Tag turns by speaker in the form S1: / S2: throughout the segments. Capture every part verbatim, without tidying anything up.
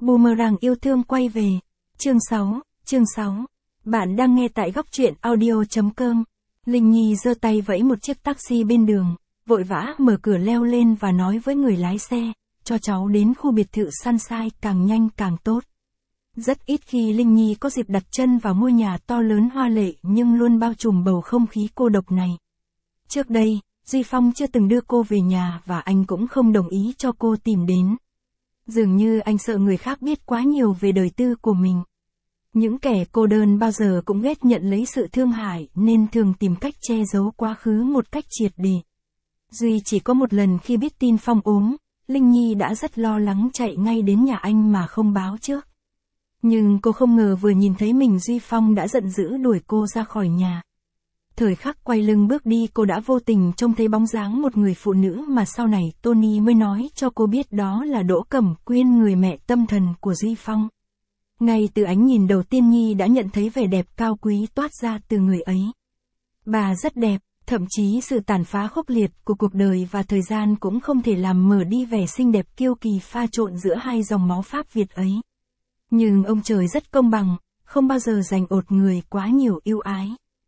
S1: Boomerang yêu thương quay về. Chương sáu, chương sáu. Bạn đang nghe tại góc truyện audio chấm com. Linh Nhi giơ tay vẫy một chiếc taxi bên đường, vội vã mở cửa leo lên và nói với người lái xe, cho cháu đến khu biệt thự Sunshine càng nhanh càng tốt. Rất ít khi Linh Nhi có dịp đặt chân vào ngôi nhà to lớn hoa lệ nhưng luôn bao trùm bầu không khí cô độc này. Trước đây, Duy Phong chưa từng đưa cô về nhà và anh cũng không đồng ý cho cô tìm đến. Dường như anh sợ người khác biết quá nhiều về đời tư của mình. Những kẻ cô đơn bao giờ cũng ghét nhận lấy sự thương hại nên thường tìm cách che giấu quá khứ một cách triệt để. Duy chỉ có một lần khi biết tin Phong ốm, Linh Nhi đã rất lo lắng chạy ngay đến nhà anh mà không báo trước. Nhưng cô không ngờ vừa nhìn thấy mình Duy Phong đã giận dữ đuổi cô ra khỏi nhà. Thời khắc quay lưng bước đi cô đã vô tình trông thấy bóng dáng một người phụ nữ mà sau này Tony mới nói cho cô biết đó là Đỗ Cẩm Quyên, người mẹ tâm thần của Duy Phong. Ngay từ ánh nhìn đầu tiên Nhi đã nhận thấy vẻ đẹp cao quý toát ra từ người ấy. Bà rất đẹp, thậm chí sự tàn phá khốc liệt của cuộc đời và thời gian cũng không thể làm mờ đi vẻ xinh đẹp kiêu kỳ pha trộn giữa hai dòng máu Pháp Việt ấy. Nhưng ông trời rất công bằng, không bao giờ dành ột người quá nhiều ưu ái.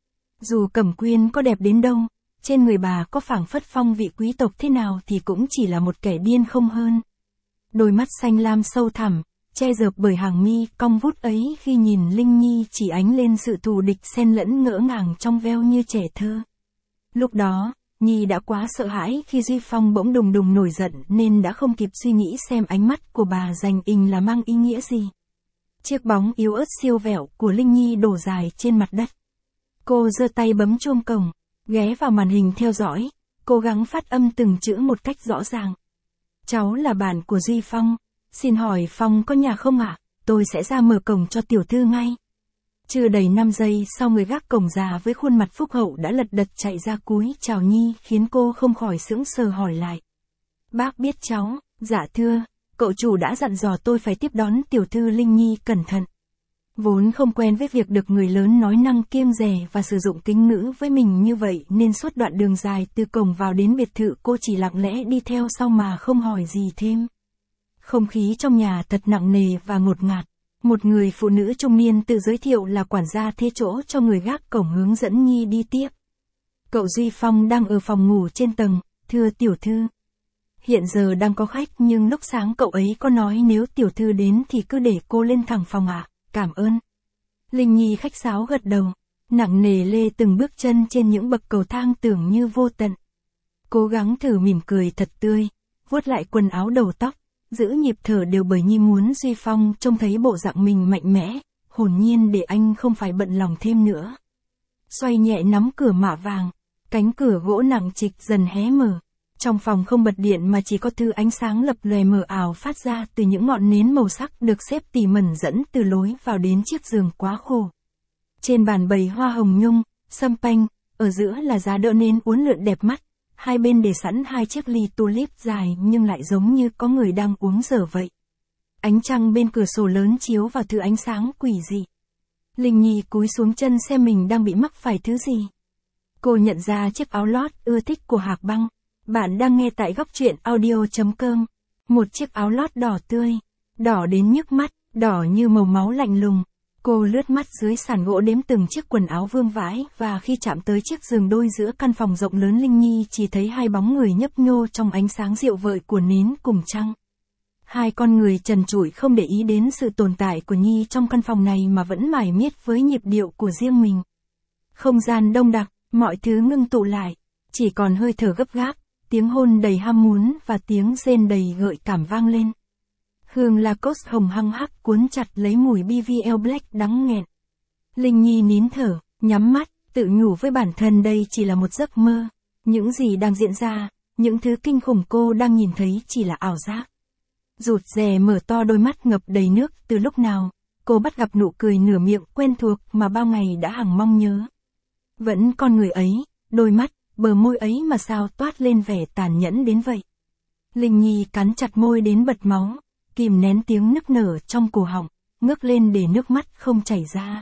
S1: Dù Cẩm Quyên có đẹp đến đâu, trên người bà có phảng phất phong vị quý tộc thế nào thì cũng chỉ là một kẻ điên không hơn. Đôi mắt xanh lam sâu thẳm, che dợp bởi hàng mi cong vút ấy khi nhìn Linh Nhi chỉ ánh lên sự thù địch xen lẫn ngỡ ngàng trong veo như trẻ thơ. Lúc đó, Nhi đã quá sợ hãi khi Duy Phong bỗng đùng đùng nổi giận nên đã không kịp suy nghĩ xem ánh mắt của bà dành ình là mang ý nghĩa gì. Chiếc bóng yếu ớt siêu vẹo của Linh Nhi đổ dài trên mặt đất. Cô giơ tay bấm chuông cổng, ghé vào màn hình theo dõi, cố gắng phát âm từng chữ một cách rõ ràng. Cháu là bạn của Duy Phong, xin hỏi Phong có nhà không ạ? À? Tôi sẽ ra mở cổng cho tiểu thư ngay. Chưa đầy năm giây sau người gác cổng già với khuôn mặt phúc hậu đã lật đật chạy ra cúi chào Nhi khiến cô không khỏi sững sờ hỏi lại. Bác biết cháu, dạ thưa, cậu chủ đã dặn dò tôi phải tiếp đón tiểu thư Linh Nhi cẩn thận. Vốn không quen với việc được người lớn nói năng kiêng dè và sử dụng kính ngữ với mình như vậy nên suốt đoạn đường dài từ cổng vào đến biệt thự cô chỉ lặng lẽ đi theo sau mà không hỏi gì thêm. Không khí trong nhà thật nặng nề và ngột ngạt. Một người phụ nữ trung niên tự giới thiệu là quản gia thế chỗ cho người gác cổng hướng dẫn Nhi đi tiếp. Cậu Duy Phong đang ở phòng ngủ trên tầng, thưa tiểu thư. Hiện giờ đang có khách nhưng lúc sáng cậu ấy có nói nếu tiểu thư đến thì cứ để cô lên thẳng phòng ạ. À. Cảm ơn. Linh Nhi khách sáo gật đầu, nặng nề lê từng bước chân trên những bậc cầu thang tưởng như vô tận. Cố gắng thử mỉm cười thật tươi, vuốt lại quần áo đầu tóc, giữ nhịp thở đều bởi Nhi muốn Duy Phong trông thấy bộ dạng mình mạnh mẽ, hồn nhiên để anh không phải bận lòng thêm nữa. Xoay nhẹ nắm cửa mạ vàng, cánh cửa gỗ nặng trịch dần hé mở. Trong phòng không bật điện mà chỉ có thứ ánh sáng lập lòe mờ ảo phát ra từ những ngọn nến màu sắc được xếp tỉ mẩn dẫn từ lối vào đến chiếc giường quá khổ. Trên bàn bày hoa hồng nhung, sâm panh, ở giữa là giá đỡ nến uốn lượn đẹp mắt, hai bên để sẵn hai chiếc ly tulip dài nhưng lại giống như có người đang uống dở vậy. Ánh trăng bên cửa sổ lớn chiếu vào thứ ánh sáng quỷ dị. Linh Nhi cúi xuống chân xem mình đang bị mắc phải thứ gì. Cô nhận ra chiếc áo lót ưa thích của Hạc Băng. Bạn đang nghe tại góc truyện audio chấm com. Một chiếc áo lót đỏ tươi, đỏ đến nhức mắt, đỏ như màu máu lạnh lùng. Cô lướt mắt dưới sàn gỗ đếm từng chiếc quần áo vương vãi và khi chạm tới chiếc giường đôi giữa căn phòng rộng lớn Linh Nhi chỉ thấy hai bóng người nhấp nhô trong ánh sáng dịu vợi của nến cùng trăng. Hai con người trần trụi không để ý đến sự tồn tại của Nhi trong căn phòng này mà vẫn mải miết với nhịp điệu của riêng mình. Không gian đông đặc, mọi thứ ngưng tụ lại, chỉ còn hơi thở gấp gáp. Tiếng hôn đầy ham muốn và tiếng rên đầy gợi cảm vang lên. Hương Lacoste hồng hăng hắc cuốn chặt lấy mùi bê vê lờ Black đắng nghẹn. Linh Nhi nín thở, nhắm mắt, tự nhủ với bản thân đây chỉ là một giấc mơ. Những gì đang diễn ra, những thứ kinh khủng cô đang nhìn thấy chỉ là ảo giác. Rụt rè mở to đôi mắt ngập đầy nước từ lúc nào, cô bắt gặp nụ cười nửa miệng quen thuộc mà bao ngày đã hằng mong nhớ. Vẫn con người ấy, đôi mắt, bờ môi ấy mà sao toát lên vẻ tàn nhẫn đến vậy. Linh Nhi cắn chặt môi đến bật máu, kìm nén tiếng nức nở trong cổ họng, ngước lên để nước mắt không chảy ra.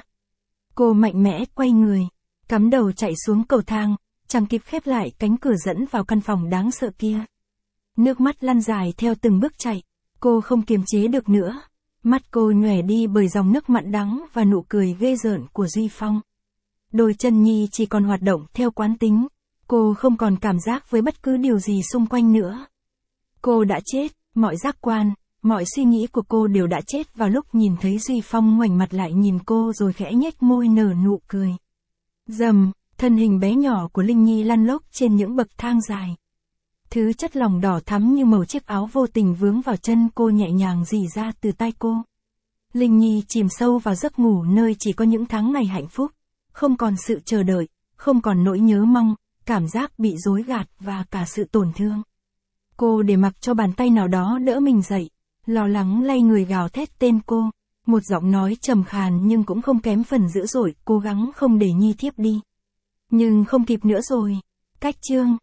S1: Cô mạnh mẽ quay người, cắm đầu chạy xuống cầu thang, chẳng kịp khép lại cánh cửa dẫn vào căn phòng đáng sợ kia. Nước mắt lăn dài theo từng bước chạy, cô không kiềm chế được nữa. Mắt cô nhòe đi bởi dòng nước mặn đắng và nụ cười ghê rợn của Duy Phong. Đôi chân Nhi chỉ còn hoạt động theo quán tính, cô không còn cảm giác với bất cứ điều gì xung quanh nữa. Cô đã chết, mọi giác quan, mọi suy nghĩ của cô đều đã chết vào lúc nhìn thấy Duy Phong ngoảnh mặt lại nhìn cô rồi khẽ nhếch môi nở nụ cười. Rầm, thân hình bé nhỏ của Linh Nhi lăn lóc trên những bậc thang dài. Thứ chất lỏng đỏ thắm như màu chiếc áo vô tình vướng vào chân cô nhẹ nhàng rỉ ra từ tay cô. Linh Nhi chìm sâu vào giấc ngủ nơi chỉ có những tháng ngày hạnh phúc, không còn sự chờ đợi, không còn nỗi nhớ mong, cảm giác bị dối gạt và cả sự tổn thương. Cô để mặc cho bàn tay nào đó đỡ mình dậy, lo lắng lay người gào thét tên cô, một giọng nói trầm khàn nhưng cũng không kém phần dữ dội, cố gắng không để Nhi thiếp đi. Nhưng không kịp nữa rồi. Cách chương